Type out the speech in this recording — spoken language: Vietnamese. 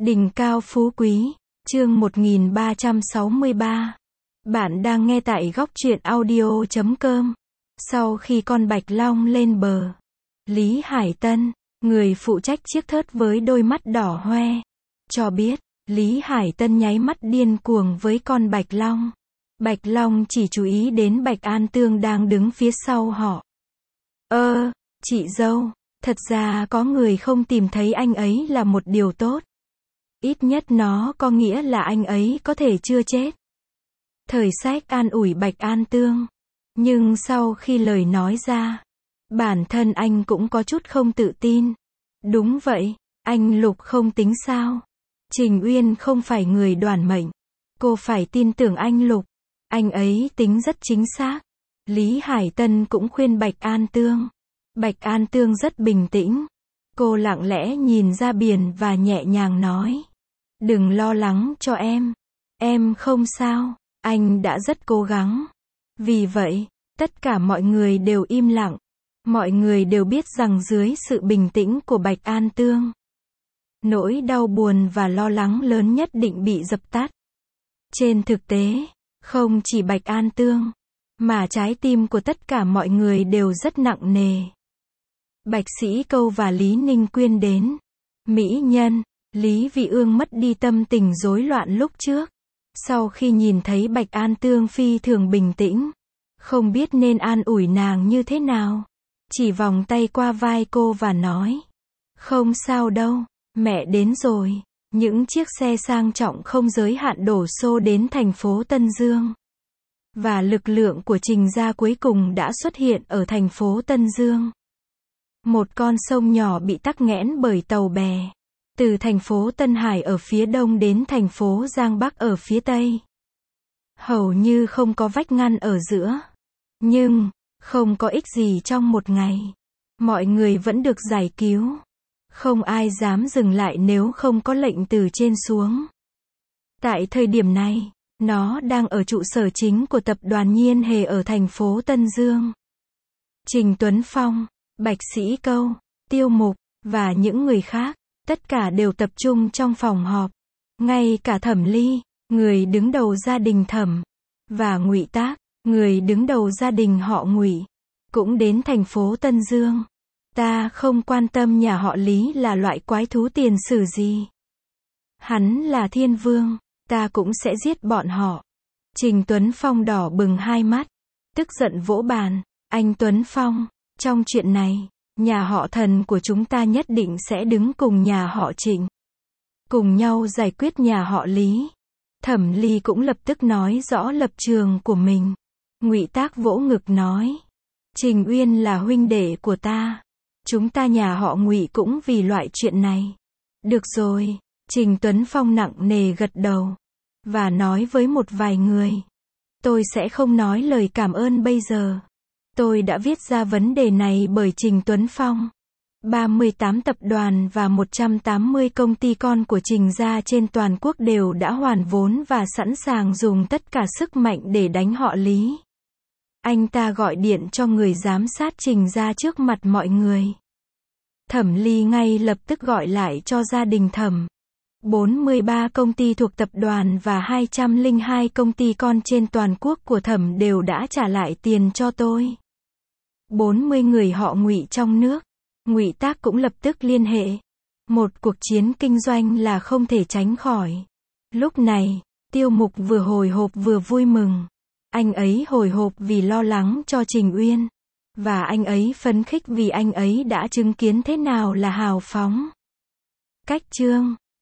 Đỉnh cao phú quý, chương 1363. Bạn đang nghe tại góc truyện audio.com. Sau khi con Bạch Long lên bờ, Lý Hải Tân, người phụ trách chiếc thớt với đôi mắt đỏ hoe, cho biết, Lý Hải Tân nháy mắt điên cuồng với con Bạch Long. Bạch Long chỉ chú ý đến Bạch An Tương đang đứng phía sau họ. Chị dâu, thật ra có người không tìm thấy anh ấy là một điều tốt. Ít nhất nó có nghĩa là anh ấy có thể chưa chết. Thời sách an ủi Bạch An Tương. Nhưng sau khi lời nói ra, bản thân anh cũng có chút không tự tin. Đúng vậy, anh Lục không tính sao? Trình Uyên không phải người đoản mệnh. Cô phải tin tưởng anh Lục. Anh ấy tính rất chính xác. Lý Hải Tân cũng khuyên Bạch An Tương. Bạch An Tương rất bình tĩnh. Cô lặng lẽ nhìn ra biển và nhẹ nhàng nói. Đừng lo lắng cho em không sao, anh đã rất cố gắng. Vì vậy, tất cả mọi người đều im lặng. Mọi người đều biết rằng dưới sự bình tĩnh của Bạch An Tương, nỗi đau buồn và lo lắng lớn nhất định bị dập tắt. Trên thực tế, không chỉ Bạch An Tương, mà trái tim của tất cả mọi người đều rất nặng nề. Bạch Sĩ Câu và Lý Ninh Quyên đến. Mỹ nhân, Lý Vị Ương mất đi tâm tình rối loạn lúc trước. Sau khi nhìn thấy Bạch An Tương phi thường bình tĩnh, không biết nên an ủi nàng như thế nào. Chỉ vòng tay qua vai cô và nói. Không sao đâu, mẹ đến rồi. Những chiếc xe sang trọng không giới hạn đổ xô đến thành phố Tân Dương. Và lực lượng của Trình gia cuối cùng đã xuất hiện ở thành phố Tân Dương. Một con sông nhỏ bị tắc nghẽn bởi tàu bè. Từ thành phố Tân Hải ở phía đông đến thành phố Giang Bắc ở phía tây. Hầu như không có vách ngăn ở giữa. Nhưng, không có ích gì trong một ngày. Mọi người vẫn được giải cứu. Không ai dám dừng lại nếu không có lệnh từ trên xuống. Tại thời điểm này, nó đang ở trụ sở chính của tập đoàn Nhiên Hề ở thành phố Tân Dương. Trình Tuấn Phong, Bạch Sĩ Câu, Tiêu Mục, và những người khác, tất cả đều tập trung trong phòng họp. Ngay cả Thẩm Ly, người đứng đầu gia đình Thẩm, và Ngụy Tác, người đứng đầu gia đình họ Ngụy, cũng đến thành phố Tân Dương. Ta không quan tâm nhà họ Lý là loại quái thú tiền sử gì. Hắn là thiên vương, ta cũng sẽ giết bọn họ. Trình Tuấn Phong đỏ bừng hai mắt, tức giận vỗ bàn. Anh Tuấn Phong, trong chuyện này, nhà họ Thần của chúng ta nhất định sẽ đứng cùng nhà họ Trịnh. Cùng nhau giải quyết nhà họ Lý. Thẩm Ly cũng lập tức nói rõ lập trường của mình. Ngụy Tác vỗ ngực nói. Trình Uyên là huynh đệ của ta. Chúng ta nhà họ Ngụy cũng vì loại chuyện này. Được rồi, Trình Tuấn Phong nặng nề gật đầu. Và nói với một vài người. Tôi sẽ không nói lời cảm ơn bây giờ. Tôi đã viết ra vấn đề này bởi Trình Tuấn Phong. 38 tập đoàn và 180 công ty con của Trình gia trên toàn quốc đều đã hoàn vốn và sẵn sàng dùng tất cả sức mạnh để đánh họ Lý. Anh ta gọi điện cho người giám sát Trình gia trước mặt mọi người. Thẩm Ly ngay lập tức gọi lại cho gia đình Thẩm. 43 công ty thuộc tập đoàn và 202 công ty con trên toàn quốc của Thẩm đều đã trả lại tiền cho tôi. 40 người họ Ngụy trong nước. Ngụy Tác cũng lập tức liên hệ. Một cuộc chiến kinh doanh là không thể tránh khỏi. Lúc này, Tiêu Mục vừa hồi hộp vừa vui mừng. Anh ấy hồi hộp vì lo lắng cho Trình Uyên. Và anh ấy phấn khích vì anh ấy đã chứng kiến thế nào là hào phóng. Cách chương